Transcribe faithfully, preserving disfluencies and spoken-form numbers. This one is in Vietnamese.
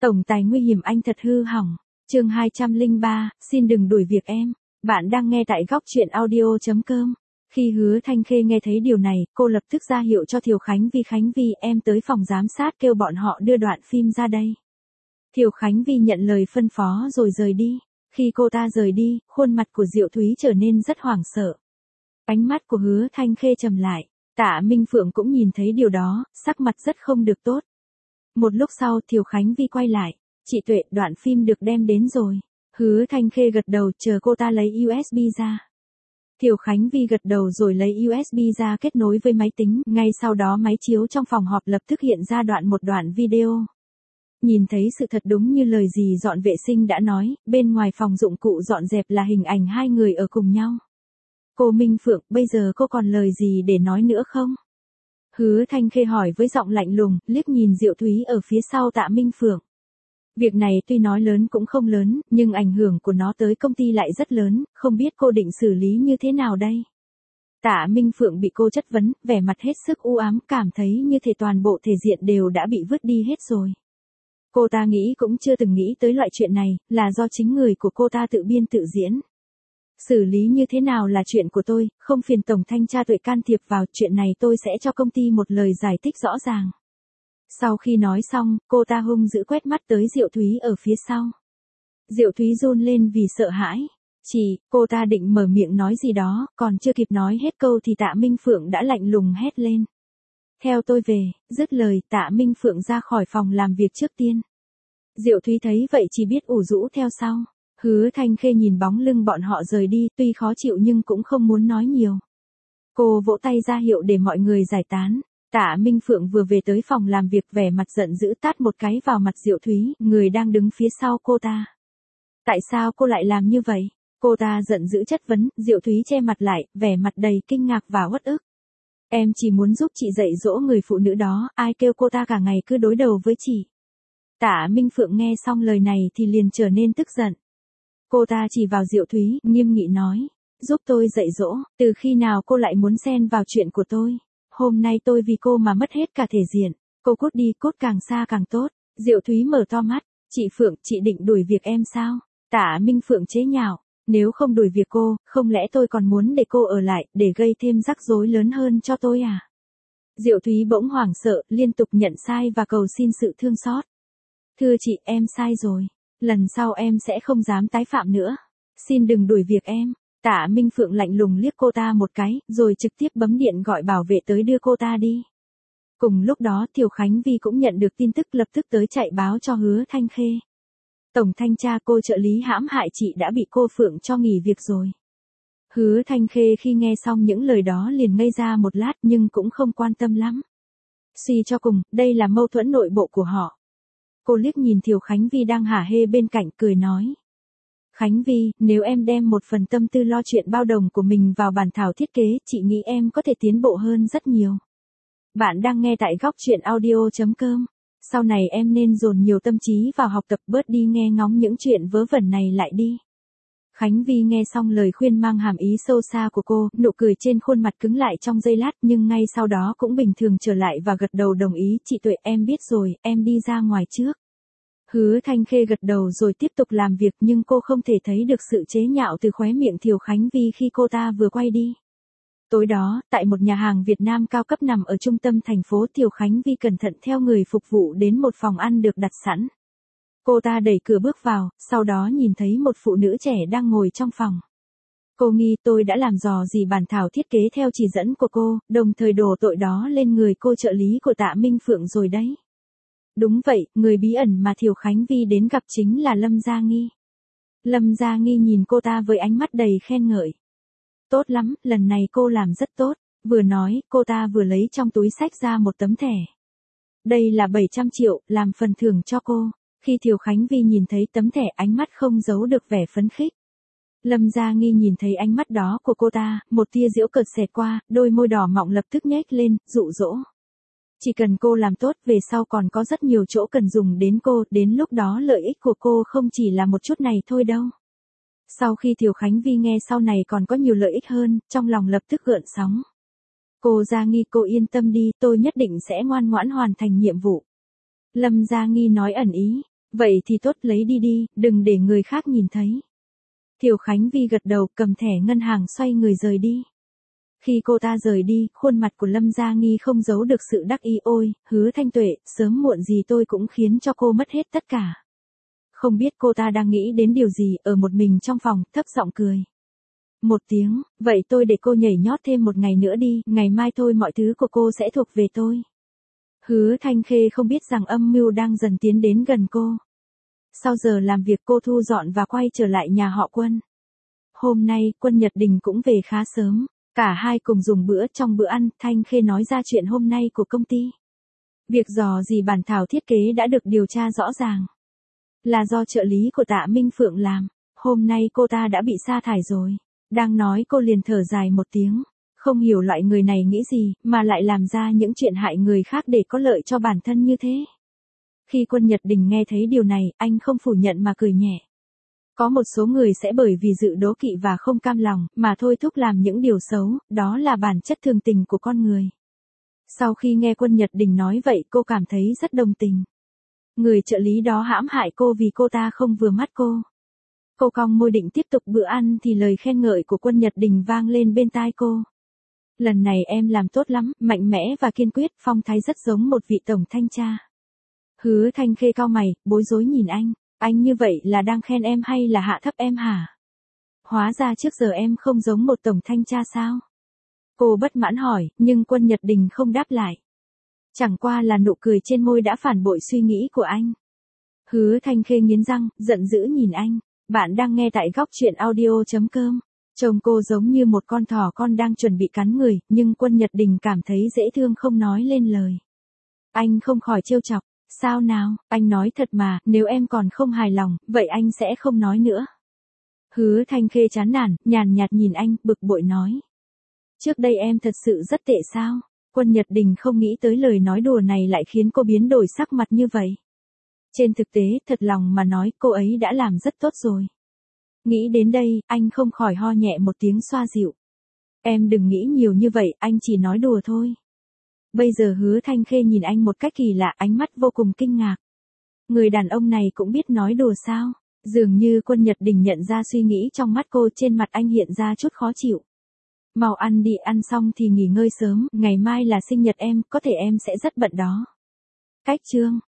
Tổng tài nguy hiểm anh thật hư hỏng. Chương hai trăm lẻ ba, xin đừng đuổi việc em. Bạn đang nghe tại góc truyện audio chấm com. Khi Hứa Thanh Khê nghe thấy điều này, cô lập tức ra hiệu cho Thiều Khánh Vi. Khánh Vi, em tới phòng giám sát kêu bọn họ đưa đoạn phim ra đây. Thiều Khánh Vi nhận lời phân phó rồi rời đi. Khi cô ta rời đi, khuôn mặt của Diệu Thúy trở nên rất hoảng sợ. Ánh mắt của Hứa Thanh Khê trầm lại. Tạ Minh Phượng cũng nhìn thấy điều đó, sắc mặt rất không được tốt. Một lúc sau Thiều Khánh Vi quay lại. Chị Tuệ, đoạn phim được đem đến rồi. Hứa Thanh Khê gật đầu, chờ cô ta lấy u ét bê ra. Thiều Khánh Vi gật đầu rồi lấy u ét bê ra kết nối với máy tính. Ngay sau đó máy chiếu trong phòng họp lập tức hiện ra đoạn một đoạn video. Nhìn thấy sự thật đúng như lời dì dọn vệ sinh đã nói, bên ngoài phòng dụng cụ dọn dẹp là hình ảnh hai người ở cùng nhau. Cô Minh Phượng, bây giờ cô còn lời gì để nói nữa không? Hứa Thanh Khê hỏi với giọng lạnh lùng, liếc nhìn Diệu Thúy ở phía sau Tạ Minh Phượng. Việc này tuy nói lớn cũng không lớn, nhưng ảnh hưởng của nó tới công ty lại rất lớn, không biết cô định xử lý như thế nào đây? Tạ Minh Phượng bị cô chất vấn, vẻ mặt hết sức u ám, cảm thấy như thể toàn bộ thể diện đều đã bị vứt đi hết rồi. Cô ta nghĩ cũng chưa từng nghĩ tới loại chuyện này, là do chính người của cô ta tự biên tự diễn. Xử lý như thế nào là chuyện của tôi, không phiền Tổng Thanh tra Tuệ can thiệp vào, chuyện này tôi sẽ cho công ty một lời giải thích rõ ràng. Sau khi nói xong, cô ta hung dữ quét mắt tới Diệu Thúy ở phía sau. Diệu Thúy run lên vì sợ hãi. Chị, cô ta định mở miệng nói gì đó, còn chưa kịp nói hết câu thì Tạ Minh Phượng đã lạnh lùng hét lên. Theo tôi về, dứt lời, Tạ Minh Phượng ra khỏi phòng làm việc trước tiên. Diệu Thúy thấy vậy chỉ biết ủ rũ theo sau. Hứa Thanh Khê nhìn bóng lưng bọn họ rời đi, tuy khó chịu nhưng cũng không muốn nói nhiều. Cô vỗ tay ra hiệu để mọi người giải tán. Tạ Minh Phượng vừa về tới phòng làm việc, vẻ mặt giận dữ tát một cái vào mặt Diệu Thúy, người đang đứng phía sau cô ta. Tại sao cô lại làm như vậy? Cô ta giận dữ chất vấn. Diệu Thúy che mặt lại, vẻ mặt đầy kinh ngạc và uất ức. Em chỉ muốn giúp chị dạy dỗ người phụ nữ đó, ai kêu cô ta cả ngày cứ đối đầu với chị. Tạ Minh Phượng nghe xong lời này thì liền trở nên tức giận. Cô ta chỉ vào Diệu Thúy, nghiêm nghị nói, giúp tôi dạy dỗ, từ khi nào cô lại muốn xen vào chuyện của tôi? Hôm nay tôi vì cô mà mất hết cả thể diện, cô cút đi, cút càng xa càng tốt. Diệu Thúy mở to mắt, chị Phượng, chị định đuổi việc em sao? Tạ Minh Phượng chế nhạo, nếu không đuổi việc cô, không lẽ tôi còn muốn để cô ở lại, để gây thêm rắc rối lớn hơn cho tôi à? Diệu Thúy bỗng hoảng sợ, liên tục nhận sai và cầu xin sự thương xót. Thưa chị, em sai rồi. Lần sau em sẽ không dám tái phạm nữa. Xin đừng đuổi việc em. Tạ Minh Phượng lạnh lùng liếc cô ta một cái, rồi trực tiếp bấm điện gọi bảo vệ tới đưa cô ta đi. Cùng lúc đó Thiều Khánh Vi cũng nhận được tin tức, lập tức tới chạy báo cho Hứa Thanh Khê. Tổng thanh tra, cô trợ lý hãm hại chị đã bị cô Phượng cho nghỉ việc rồi. Hứa Thanh Khê khi nghe xong những lời đó liền ngây ra một lát nhưng cũng không quan tâm lắm. Suy cho cùng, đây là mâu thuẫn nội bộ của họ. Cô liếc nhìn Thiều Khánh Vi đang hả hê bên cạnh, cười nói. Khánh Vi, nếu em đem một phần tâm tư lo chuyện bao đồng của mình vào bản thảo thiết kế, chị nghĩ em có thể tiến bộ hơn rất nhiều. Bạn đang nghe tại góc truyện audio chấm com. Sau này em nên dồn nhiều tâm trí vào học tập, bớt đi nghe ngóng những chuyện vớ vẩn này lại đi. Khánh Vi nghe xong lời khuyên mang hàm ý sâu xa của cô, nụ cười trên khuôn mặt cứng lại trong giây lát nhưng ngay sau đó cũng bình thường trở lại và gật đầu đồng ý. Chị Tuệ, em biết rồi, em đi ra ngoài trước. Hứa Thanh Khê gật đầu rồi tiếp tục làm việc nhưng cô không thể thấy được sự chế nhạo từ khóe miệng Thiều Khánh Vi khi cô ta vừa quay đi. Tối đó, tại một nhà hàng Việt Nam cao cấp nằm ở trung tâm thành phố, Thiều Khánh Vi cẩn thận theo người phục vụ đến một phòng ăn được đặt sẵn. Cô ta đẩy cửa bước vào, sau đó nhìn thấy một phụ nữ trẻ đang ngồi trong phòng. Cô nghi, tôi đã làm dò gì bản thảo thiết kế theo chỉ dẫn của cô, đồng thời đổ tội đó lên người cô trợ lý của Tạ Minh Phượng rồi đấy. Đúng vậy, người bí ẩn mà Thiều Khánh Vi đến gặp chính là Lâm Gia Nghi. Lâm Gia Nghi nhìn cô ta với ánh mắt đầy khen ngợi. Tốt lắm, lần này cô làm rất tốt. Vừa nói, cô ta vừa lấy trong túi xách ra một tấm thẻ. Đây là bảy trăm triệu, làm phần thưởng cho cô. Khi Thiều Khánh Vi nhìn thấy tấm thẻ, ánh mắt không giấu được vẻ phấn khích. Lâm Gia Nghi nhìn thấy ánh mắt đó của cô ta, một tia giễu cợt xẹt qua, đôi môi đỏ mọng lập tức nhếch lên, dụ dỗ. Chỉ cần cô làm tốt, về sau còn có rất nhiều chỗ cần dùng đến cô, đến lúc đó lợi ích của cô không chỉ là một chút này thôi đâu. Sau khi Thiều Khánh Vi nghe sau này còn có nhiều lợi ích hơn, trong lòng lập tức gợn sóng. Cô Gia Nghi, cô yên tâm đi, tôi nhất định sẽ ngoan ngoãn hoàn thành nhiệm vụ. Lâm Gia Nghi nói ẩn ý. Vậy thì tốt, lấy đi đi, đừng để người khác nhìn thấy. Thiều Khánh Vi gật đầu, cầm thẻ ngân hàng xoay người rời đi. Khi cô ta rời đi, khuôn mặt của Lâm Gia Nghi không giấu được sự đắc ý. Ôi, Hứa Thanh Tuệ, sớm muộn gì tôi cũng khiến cho cô mất hết tất cả. Không biết cô ta đang nghĩ đến điều gì, ở một mình trong phòng, thấp giọng cười. Một tiếng, vậy tôi để cô nhảy nhót thêm một ngày nữa đi, ngày mai thôi mọi thứ của cô sẽ thuộc về tôi. Hứa Thanh Khê không biết rằng âm mưu đang dần tiến đến gần cô. Sau giờ làm việc cô thu dọn và quay trở lại nhà họ Quân. Hôm nay, Quân Nhật Đình cũng về khá sớm. Cả hai cùng dùng bữa. Trong bữa ăn, Thanh Khê nói ra chuyện hôm nay của công ty. Việc dò dỉ bản thảo thiết kế đã được điều tra rõ ràng. Là do trợ lý của Tạ Minh Phượng làm. Hôm nay cô ta đã bị sa thải rồi. Đang nói cô liền thở dài một tiếng. Không hiểu loại người này nghĩ gì, mà lại làm ra những chuyện hại người khác để có lợi cho bản thân như thế. Khi Quân Nhật Đình nghe thấy điều này, anh không phủ nhận mà cười nhẹ. Có một số người sẽ bởi vì dự đố kỵ và không cam lòng, mà thôi thúc làm những điều xấu, đó là bản chất thường tình của con người. Sau khi nghe Quân Nhật Đình nói vậy, cô cảm thấy rất đồng tình. Người trợ lý đó hãm hại cô vì cô ta không vừa mắt cô. Cô cong môi định tiếp tục bữa ăn thì lời khen ngợi của Quân Nhật Đình vang lên bên tai cô. Lần này em làm tốt lắm, mạnh mẽ và kiên quyết, phong thái rất giống một vị tổng thanh tra. Hứa Thanh Khê cau mày, bối rối nhìn anh. Anh như vậy là đang khen em hay là hạ thấp em hả? Hóa ra trước giờ em không giống một tổng thanh tra sao? Cô bất mãn hỏi, nhưng Quân Nhật Đình không đáp lại. Chẳng qua là nụ cười trên môi đã phản bội suy nghĩ của anh. Hứa Thanh Khê nghiến răng, giận dữ nhìn anh. Bạn đang nghe tại góc truyện audio chấm com. Trông cô giống như một con thỏ con đang chuẩn bị cắn người, nhưng Quân Nhật Đình cảm thấy dễ thương không nói lên lời. Anh không khỏi trêu chọc. Sao nào, anh nói thật mà, nếu em còn không hài lòng, vậy anh sẽ không nói nữa. Hứa Thanh Khê chán nản, nhàn nhạt nhìn anh, bực bội nói. Trước đây em thật sự rất tệ sao? Quân Nhật Đình không nghĩ tới lời nói đùa này lại khiến cô biến đổi sắc mặt như vậy. Trên thực tế, thật lòng mà nói, cô ấy đã làm rất tốt rồi. Nghĩ đến đây, anh không khỏi ho nhẹ một tiếng xoa dịu. Em đừng nghĩ nhiều như vậy, anh chỉ nói đùa thôi. Bây giờ Hứa Thanh Khê nhìn anh một cách kỳ lạ, ánh mắt vô cùng kinh ngạc. Người đàn ông này cũng biết nói đùa sao? Dường như Quân Nhật Đình nhận ra suy nghĩ trong mắt cô, trên mặt anh hiện ra chút khó chịu. Mau ăn đi, ăn xong thì nghỉ ngơi sớm, ngày mai là sinh nhật em, có thể em sẽ rất bận đó. Cách chương